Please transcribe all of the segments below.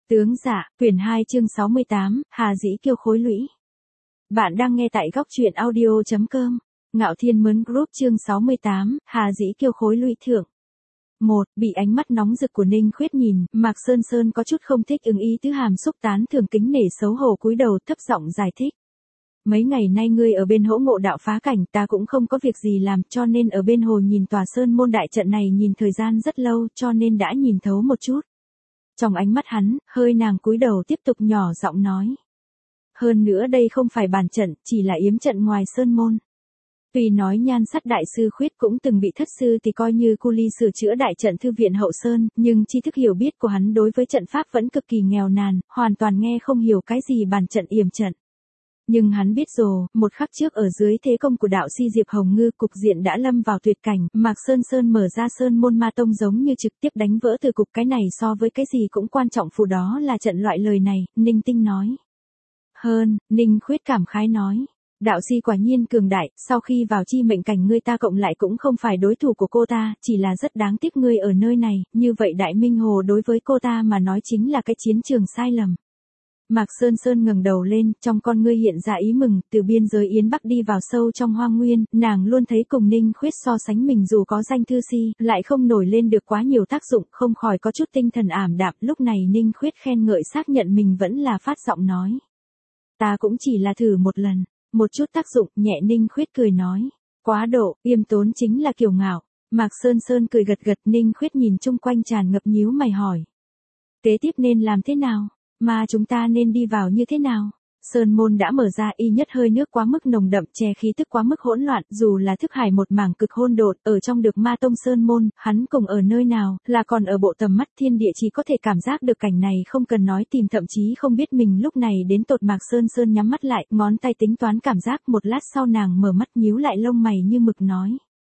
Tướng dạ, quyển 2 chương 68, Hà Dĩ Kiêu khối lũy. Bạn đang nghe tại góc truyện audio.com. Ngạo Thiên Mớn Group chương 68, Hà Dĩ Kiêu khối lũy thượng. 1. Bị ánh mắt nóng rực của Ninh Khuyết nhìn, Mạc Sơn Sơn có chút không thích ứng ý tứ hàm xúc tán thưởng kính nể xấu hổ cúi đầu thấp giọng giải thích. Mấy ngày nay ngươi ở bên hỗ ngộ đạo phá cảnh, ta cũng không có việc gì làm, cho nên ở bên hồ nhìn tòa sơn môn đại trận này nhìn thời gian rất lâu, cho nên đã nhìn thấu một chút. Trong ánh mắt hắn, hơi nàng cúi đầu tiếp tục nhỏ giọng nói. Hơn nữa đây không phải bàn trận, chỉ là yếm trận ngoài sơn môn. Tuy nói Nhan Sắt đại sư Khuyết cũng từng bị thất sư thì coi như cu ly sửa chữa đại trận thư viện hậu sơn, nhưng tri thức hiểu biết của hắn đối với trận pháp vẫn cực kỳ nghèo nàn, hoàn toàn nghe không hiểu cái gì bàn trận yểm trận. Nhưng hắn biết rồi, một khắc trước ở dưới thế công của đạo si Diệp Hồng Ngư cục diện đã lâm vào tuyệt cảnh, Mạc Sơn Sơn mở ra sơn môn ma tông giống như trực tiếp đánh vỡ từ cục, cái này so với cái gì cũng quan trọng phù đó là trận loại lời này, Ninh Tinh nói. Ninh Khuyết cảm khái nói. Đạo si quả nhiên cường đại, sau khi vào chi mệnh cảnh ngươi ta cộng lại cũng không phải đối thủ của cô ta, chỉ là rất đáng tiếc ngươi ở nơi này, như vậy Đại Minh Hồ đối với cô ta mà nói chính là cái chiến trường sai lầm. Mạc Sơn Sơn ngẩng đầu lên, trong con ngươi hiện ra ý mừng, từ biên giới Yến Bắc đi vào sâu trong hoang nguyên, nàng luôn thấy cùng Ninh Khuyết so sánh mình dù có danh thư si, lại không nổi lên được quá nhiều tác dụng, không khỏi có chút tinh thần ảm đạm, lúc này Ninh Khuyết khen ngợi xác nhận mình vẫn là phát giọng nói. Ta cũng chỉ là thử một lần, một chút tác dụng, nhẹ. Ninh Khuyết cười nói. Quá độ, yêm tốn chính là kiêu ngạo. Mạc Sơn Sơn cười gật gật, Ninh Khuyết nhìn chung quanh tràn ngập nhíu mày hỏi. Kế tiếp nên làm thế nào? Mà chúng ta nên đi vào như thế nào? Sơn môn đã mở ra, y nhất hơi nước quá mức nồng đậm, che khí tức quá mức hỗn loạn, dù là thức hải một mảng cực hôn độn, ở trong được ma tông sơn môn, hắn cùng ở nơi nào, là còn ở bộ tầm mắt thiên địa chỉ có thể cảm giác được cảnh này, không cần nói tìm, thậm chí không biết mình lúc này đến tột. Mạc Sơn Sơn nhắm mắt lại, ngón tay tính toán cảm giác, một lát sau nàng mở mắt nhíu lại lông mày như mực nói.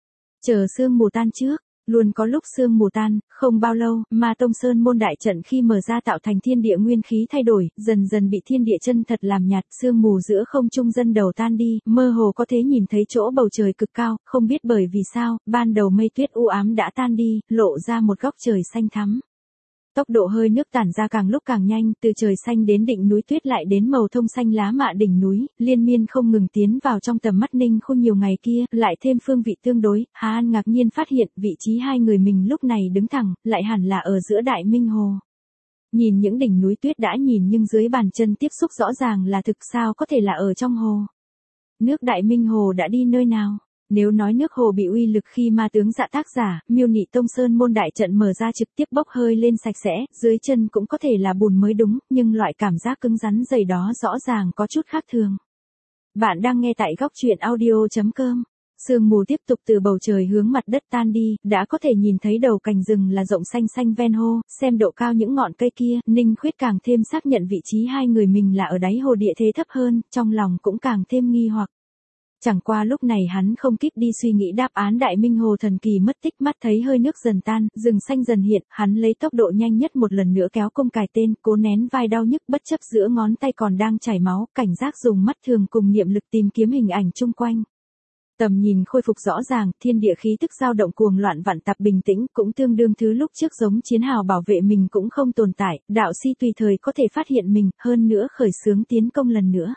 Chờ sương mù tan trước. Luôn có lúc sương mù tan, không bao lâu, ma tông sơn môn đại trận khi mở ra tạo thành thiên địa nguyên khí thay đổi, dần dần bị thiên địa chân thật làm nhạt, sương mù giữa không trung dân đầu tan đi, mơ hồ có thể nhìn thấy chỗ bầu trời cực cao, không biết bởi vì sao, ban đầu mây tuyết u ám đã tan đi, lộ ra một góc trời xanh thắm. Tốc độ hơi nước tản ra càng lúc càng nhanh, từ trời xanh đến đỉnh núi tuyết lại đến màu thông xanh lá mạ đỉnh núi, liên miên không ngừng tiến vào trong tầm mắt Ninh Khôn nhiều ngày kia, lại thêm phương vị tương đối, Hà An ngạc nhiên phát hiện vị trí hai người mình lúc này đứng thẳng, lại hẳn là ở giữa Đại Minh Hồ. Nhìn những đỉnh núi tuyết đã nhìn nhưng dưới bàn chân tiếp xúc rõ ràng là thực, sao có thể là ở trong hồ. Nước Đại Minh Hồ đã đi nơi nào? Nếu nói nước hồ bị uy lực khi ma tướng dạ tác giả, miêu nị tông sơn môn đại trận mở ra trực tiếp bốc hơi lên sạch sẽ, dưới chân cũng có thể là bùn mới đúng, nhưng loại cảm giác cứng rắn dày đó rõ ràng có chút khác thường. Bạn đang nghe tại góc truyện audio.com. Sương mù tiếp tục từ bầu trời hướng mặt đất tan đi, đã có thể nhìn thấy đầu cành rừng là rộng xanh xanh ven hồ, xem độ cao những ngọn cây kia, Ninh Khuyết càng thêm xác nhận vị trí hai người mình là ở đáy hồ địa thế thấp hơn, trong lòng cũng càng thêm nghi hoặc. Chẳng qua lúc này hắn không kịp đi suy nghĩ đáp án. Đại Minh Hồ thần kỳ mất tích, mắt thấy hơi nước dần tan, rừng xanh dần hiện, hắn lấy tốc độ nhanh nhất một lần nữa kéo cung cài tên, cố nén vai đau nhức bất chấp giữa ngón tay còn đang chảy máu, cảnh giác dùng mắt thường cùng niệm lực tìm kiếm hình ảnh chung quanh. Tầm nhìn khôi phục rõ ràng, thiên địa khí tức dao động cuồng loạn vạn tạp bình tĩnh, cũng tương đương thứ lúc trước giống chiến hào bảo vệ mình cũng không tồn tại, đạo si tùy thời có thể phát hiện mình, hơn nữa khởi xướng tiến công lần nữa.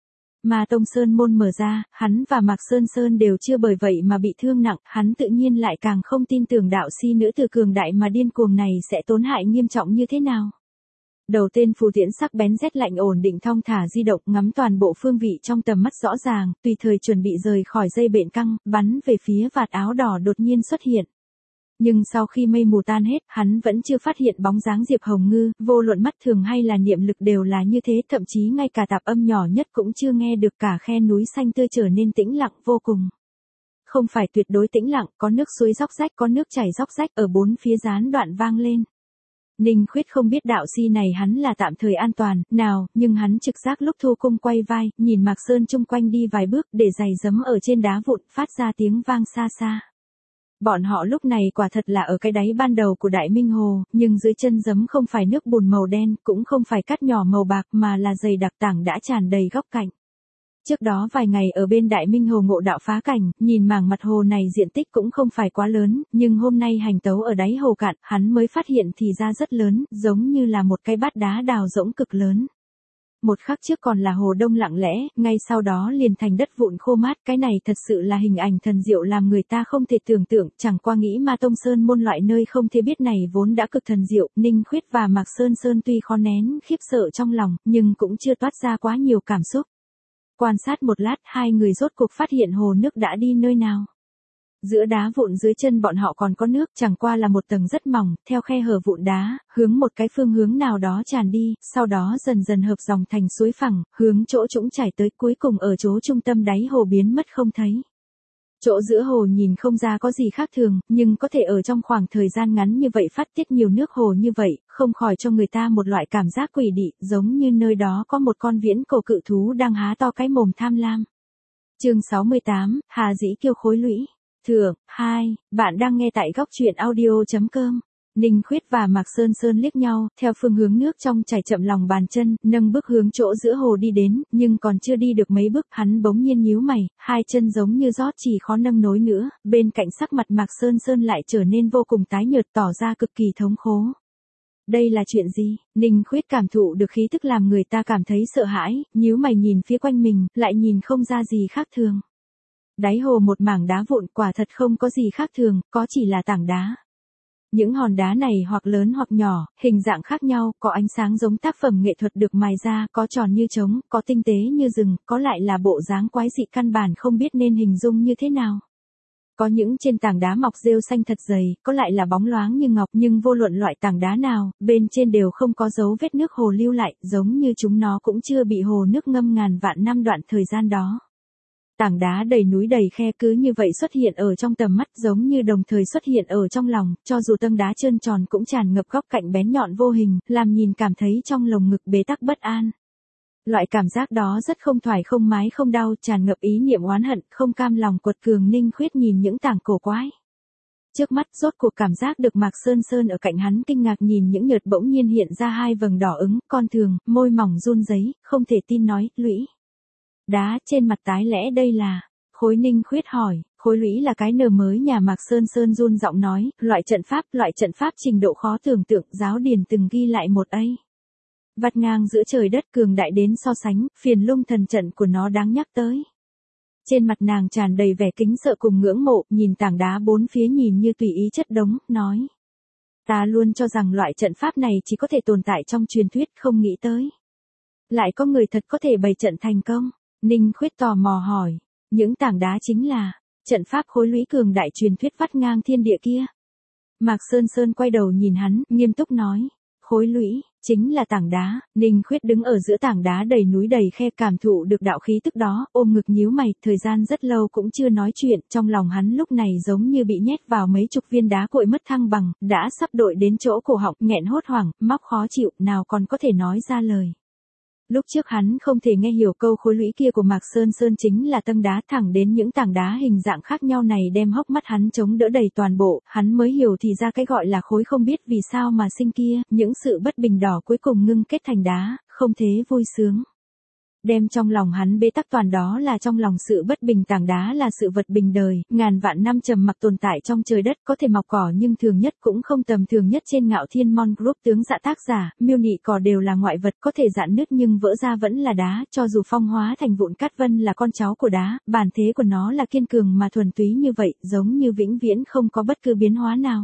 Ma tông sơn môn mở ra, hắn và Mạc Sơn Sơn đều chưa bởi vậy mà bị thương nặng, hắn tự nhiên lại càng không tin tưởng đạo si nữ tử cường đại mà điên cuồng này sẽ tổn hại nghiêm trọng như thế nào. Đầu tên phù tiễn sắc bén rét lạnh ổn định thong thả di động, ngắm toàn bộ phương vị trong tầm mắt rõ ràng, tùy thời chuẩn bị rời khỏi dây bện căng, bắn về phía vạt áo đỏ đột nhiên xuất hiện. Nhưng sau khi mây mù tan hết, hắn vẫn chưa phát hiện bóng dáng Diệp Hồng Ngư, vô luận mắt thường hay là niệm lực đều là như thế, thậm chí ngay cả tạp âm nhỏ nhất cũng chưa nghe được, cả khe núi xanh tươi trở nên tĩnh lặng vô cùng. Không phải tuyệt đối tĩnh lặng, có nước suối róc rách, có nước chảy róc rách ở bốn phía gián đoạn vang lên. Ninh Khuyết không biết đạo si này hắn là tạm thời an toàn, nào, nhưng hắn trực giác lúc thu cung quay vai, nhìn Mạc Sơn chung quanh đi vài bước để giày giấm ở trên đá vụn, phát ra tiếng vang xa xa. Bọn họ lúc này quả thật là ở cái đáy ban đầu của Đại Minh Hồ, nhưng dưới chân giấm không phải nước bùn màu đen, cũng không phải cát nhỏ màu bạc mà là dày đặc tảng đã tràn đầy góc cạnh. Trước đó vài ngày ở bên Đại Minh Hồ ngộ đạo phá cảnh, nhìn mảng mặt hồ này diện tích cũng không phải quá lớn, nhưng hôm nay hành tấu ở đáy hồ cạn, hắn mới phát hiện thì ra rất lớn, giống như là một cái bát đá đào rỗng cực lớn. Một khắc trước còn là hồ đông lặng lẽ, ngay sau đó liền thành đất vụn khô mát, cái này thật sự là hình ảnh thần diệu làm người ta không thể tưởng tượng, chẳng qua nghĩ Ma Tông Sơn môn loại nơi không thể biết này vốn đã cực thần diệu, Ninh Khuyết và Mạc Sơn Sơn tuy khó nén khiếp sợ trong lòng, nhưng cũng chưa toát ra quá nhiều cảm xúc. Quan sát một lát, hai người rốt cuộc phát hiện hồ nước đã đi nơi nào. Giữa đá vụn dưới chân bọn họ còn có nước, chẳng qua là một tầng rất mỏng, theo khe hở vụn đá, hướng một cái phương hướng nào đó tràn đi, sau đó dần dần hợp dòng thành suối phẳng, hướng chỗ trũng chảy tới, cuối cùng ở chỗ trung tâm đáy hồ biến mất không thấy. Chỗ giữa hồ nhìn không ra có gì khác thường, nhưng có thể ở trong khoảng thời gian ngắn như vậy phát tiết nhiều nước hồ như vậy, không khỏi cho người ta một loại cảm giác quỷ dị, giống như nơi đó có một con viễn cổ cự thú đang há to cái mồm tham lam. Chương 68, Hà Dĩ Kiêu khối lũy. Thượng, 2, bạn đang nghe tại góc truyện audio.com. Ninh Khuyết và Mạc Sơn Sơn liếc nhau, theo phương hướng nước trong chảy chậm lòng bàn chân, nâng bước hướng chỗ giữa hồ đi đến, nhưng còn chưa đi được mấy bước, hắn bỗng nhiên nhíu mày, hai chân giống như rót chỉ khó nâng nối nữa, bên cạnh sắc mặt Mạc Sơn Sơn lại trở nên vô cùng tái nhợt, tỏ ra cực kỳ thống khổ. Đây là chuyện gì? Ninh Khuyết cảm thụ được khí tức làm người ta cảm thấy sợ hãi, nhíu mày nhìn phía quanh mình, lại nhìn không ra gì khác thường. Đáy hồ một mảng đá vụn, quả thật không có gì khác thường, có chỉ là tảng đá. Những hòn đá này hoặc lớn hoặc nhỏ, hình dạng khác nhau, có ánh sáng giống tác phẩm nghệ thuật được mài ra, có tròn như trống, có tinh tế như rừng, có lại là bộ dáng quái dị căn bản không biết nên hình dung như thế nào. Có những trên tảng đá mọc rêu xanh thật dày, có lại là bóng loáng như ngọc, nhưng vô luận loại tảng đá nào, bên trên đều không có dấu vết nước hồ lưu lại, giống như chúng nó cũng chưa bị hồ nước ngâm ngàn vạn năm đoạn thời gian đó. Tảng đá đầy núi đầy khe cứ như vậy xuất hiện ở trong tầm mắt, giống như đồng thời xuất hiện ở trong lòng, cho dù tầng đá trơn tròn cũng tràn ngập góc cạnh bén nhọn vô hình, làm nhìn cảm thấy trong lồng ngực bế tắc bất an. Loại cảm giác đó rất không thoải không mái không đau, tràn ngập ý niệm oán hận, không cam lòng quật cường. Ninh Khuyết nhìn những tảng cổ quái trước mắt, rốt cuộc cảm giác được Mạc Sơn Sơn ở cạnh hắn kinh ngạc nhìn những nhợt bỗng nhiên hiện ra hai vầng đỏ ứng, con thường, môi mỏng run rẩy, không thể tin nói, lũy. Đá trên mặt tái lẽ đây là, khối. Ninh Khuyết hỏi, khối lũy là cái nờ mới nhà Mạc Sơn Sơn run giọng nói, loại trận pháp trình độ khó tưởng tượng, giáo điển từng ghi lại một ấy. Vắt ngang giữa trời đất cường đại đến so sánh, phiền lung thần trận của nó đáng nhắc tới. Trên mặt nàng tràn đầy vẻ kính sợ cùng ngưỡng mộ, nhìn tảng đá bốn phía nhìn như tùy ý chất đống, nói. Ta luôn cho rằng loại trận pháp này chỉ có thể tồn tại trong truyền thuyết, không nghĩ tới. Lại có người thật có thể bày trận thành công. Ninh Khuyết tò mò hỏi, những tảng đá chính là trận pháp khối lũy cường đại truyền thuyết vắt ngang thiên địa kia. Mạc Sơn Sơn quay đầu nhìn hắn, nghiêm túc nói, khối lũy, chính là tảng đá. Ninh Khuyết đứng ở giữa tảng đá đầy núi đầy khe, cảm thụ được đạo khí tức đó, ôm ngực nhíu mày, thời gian rất lâu cũng chưa nói chuyện, trong lòng hắn lúc này giống như bị nhét vào mấy chục viên đá cội mất thăng bằng, đã sắp đội đến chỗ cổ họng, nghẹn hốt hoảng, móc khó chịu, nào còn có thể nói ra lời. Lúc trước hắn không thể nghe hiểu câu khối lũy kia của Mạc Sơn Sơn chính là tầng đá, thẳng đến những tảng đá hình dạng khác nhau này đem hốc mắt hắn chống đỡ đầy toàn bộ, hắn mới hiểu thì ra cái gọi là khối không biết vì sao mà sinh kia, những sự bất bình đỏ cuối cùng ngưng kết thành đá, không thế vui sướng. Đem trong lòng hắn bế tắc toàn đó là trong lòng sự bất bình, tảng đá là sự vật bình đời, ngàn vạn năm trầm mặc tồn tại trong trời đất, có thể mọc cỏ nhưng thường nhất cũng không tầm thường nhất. Trên Ngạo Thiên Mon Group tướng dạ tác giả, miêu nị cỏ đều là ngoại vật có thể rạn nứt nhưng vỡ ra vẫn là đá, cho dù phong hóa thành vụn cát vân là con cháu của đá, bản thế của nó là kiên cường mà thuần túy như vậy, giống như vĩnh viễn không có bất cứ biến hóa nào.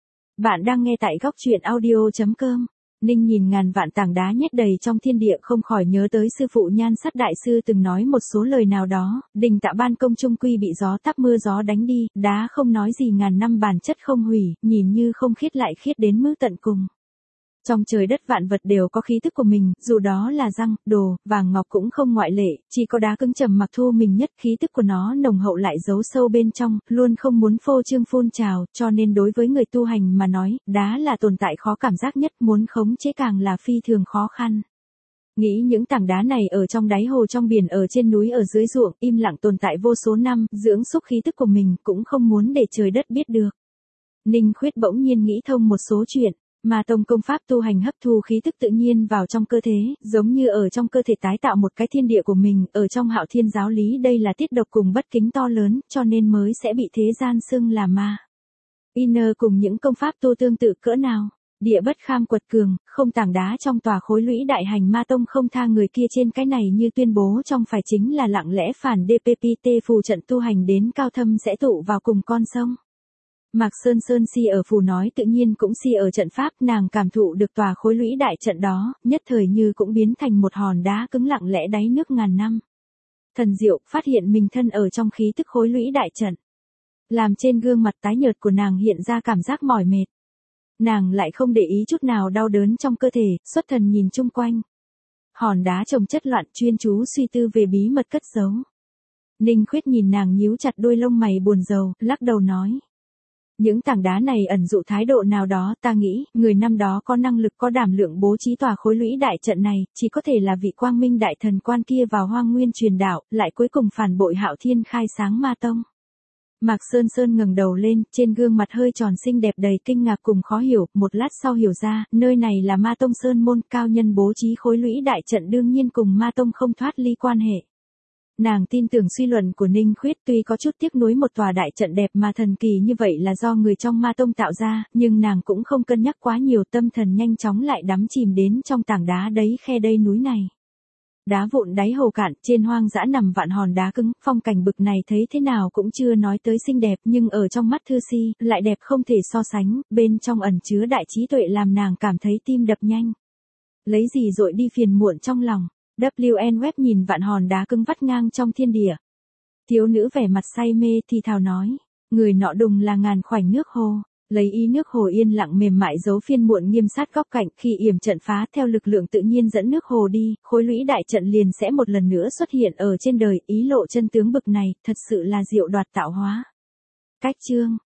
Bạn đang nghe tại góc truyện audio.com. Ninh nhìn ngàn vạn tảng đá nhét đầy trong thiên địa không khỏi nhớ tới sư phụ Nhan Sát đại sư từng nói một số lời nào đó, Đình Tạ Ban Công chung quy bị gió táp mưa gió đánh đi, đá không nói gì ngàn năm bản chất không hủy, nhìn như không khiết lại khiết đến mức tận cùng. Trong trời đất vạn vật đều có khí tức của mình, dù đó là răng, đồ, vàng ngọc cũng không ngoại lệ, chỉ có đá cứng trầm mặc thu mình nhất, khí tức của nó nồng hậu lại giấu sâu bên trong, luôn không muốn phô trương phun trào, cho nên đối với người tu hành mà nói, đá là tồn tại khó cảm giác nhất, muốn khống chế càng là phi thường khó khăn. Nghĩ những tảng đá này ở trong đáy hồ, trong biển, ở trên núi, ở dưới ruộng, im lặng tồn tại vô số năm, dưỡng xúc khí tức của mình, cũng không muốn để trời đất biết được. Ninh Khuyết bỗng nhiên nghĩ thông một số chuyện. Ma tông công pháp tu hành hấp thu khí tức tự nhiên vào trong cơ thể, giống như ở trong cơ thể tái tạo một cái thiên địa của mình, ở trong Hạo Thiên giáo lý đây là tiết độc cùng bất kính to lớn, cho nên mới sẽ bị thế gian xưng là ma. Inner cùng những công pháp tu tương tự cỡ nào, địa bất kham quật cường, không tảng đá trong tòa khối lũy đại hành ma tông không tha người kia trên cái này như tuyên bố trong phải chính là lặng lẽ phản DPPT phù trận tu hành đến cao thâm sẽ tụ vào cùng con sông. Mạc Sơn Sơn si ở phù nói tự nhiên cũng si ở trận pháp, nàng cảm thụ được tòa khối lũy đại trận đó, nhất thời như cũng biến thành một hòn đá cứng lặng lẽ đáy nước ngàn năm. Thần diệu, phát hiện mình thân ở trong khí tức khối lũy đại trận. Làm trên gương mặt tái nhợt của nàng hiện ra cảm giác mỏi mệt. Nàng lại không để ý chút nào đau đớn trong cơ thể, xuất thần nhìn chung quanh. Hòn đá chồng chất loạn chuyên chú suy tư về bí mật cất giấu. Ninh Khuyết nhìn nàng nhíu chặt đôi lông mày buồn rầu, lắc đầu nói. Những tảng đá này ẩn dụ thái độ nào đó, ta nghĩ, người năm đó có năng lực có đảm lượng bố trí tòa khối lũy đại trận này, chỉ có thể là vị quang minh đại thần quan kia vào Hoang Nguyên truyền đạo, lại cuối cùng phản bội Hạo Thiên khai sáng ma tông. Mạc Sơn Sơn ngẩng đầu lên, trên gương mặt hơi tròn xinh đẹp đầy kinh ngạc cùng khó hiểu, một lát sau hiểu ra, nơi này là ma tông Sơn môn, cao nhân bố trí khối lũy đại trận đương nhiên cùng ma tông không thoát ly quan hệ. Nàng tin tưởng suy luận của Ninh Khuyết, tuy có chút tiếc nuối một tòa đại trận đẹp mà thần kỳ như vậy là do người trong ma tông tạo ra, nhưng nàng cũng không cân nhắc quá nhiều, tâm thần nhanh chóng lại đắm chìm đến trong tảng đá đấy khe đây núi này. Đá vụn đáy hồ cạn, trên hoang dã nằm vạn hòn đá cứng, phong cảnh bực này thấy thế nào cũng chưa nói tới xinh đẹp, nhưng ở trong mắt Thư Si, lại đẹp không thể so sánh, bên trong ẩn chứa đại trí tuệ làm nàng cảm thấy tim đập nhanh. Lấy gì dội đi phiền muộn trong lòng. WN Web nhìn vạn hòn đá cứng vắt ngang trong thiên địa. Thiếu nữ vẻ mặt say mê thì thào nói, người nọ đùng là ngàn khoảnh nước hồ, lấy ý nước hồ yên lặng mềm mại giấu phiên muộn nghiêm sát góc cạnh, khi yểm trận phá theo lực lượng tự nhiên dẫn nước hồ đi, khối lũy đại trận liền sẽ một lần nữa xuất hiện ở trên đời, ý lộ chân tướng bực này, thật sự là diệu đoạt tạo hóa. Cách chương